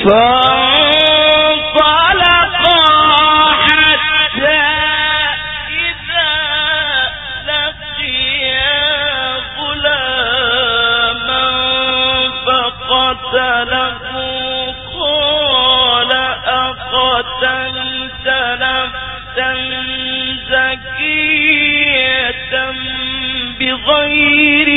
فانطلقا حتى إذا لقيا غلاما فقتله قال أقتلت نفسا زكية بغير